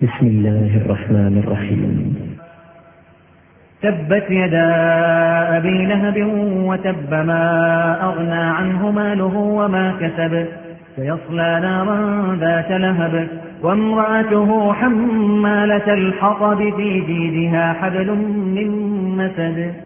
بسم الله الرحمن الرحيم. تبت يدا أبي لهب وتب ما أغنى عنه ماله وما كسب سيصلى نارا ذات لهب وامرأته حمالة الحطب في جيدها حبل من مسد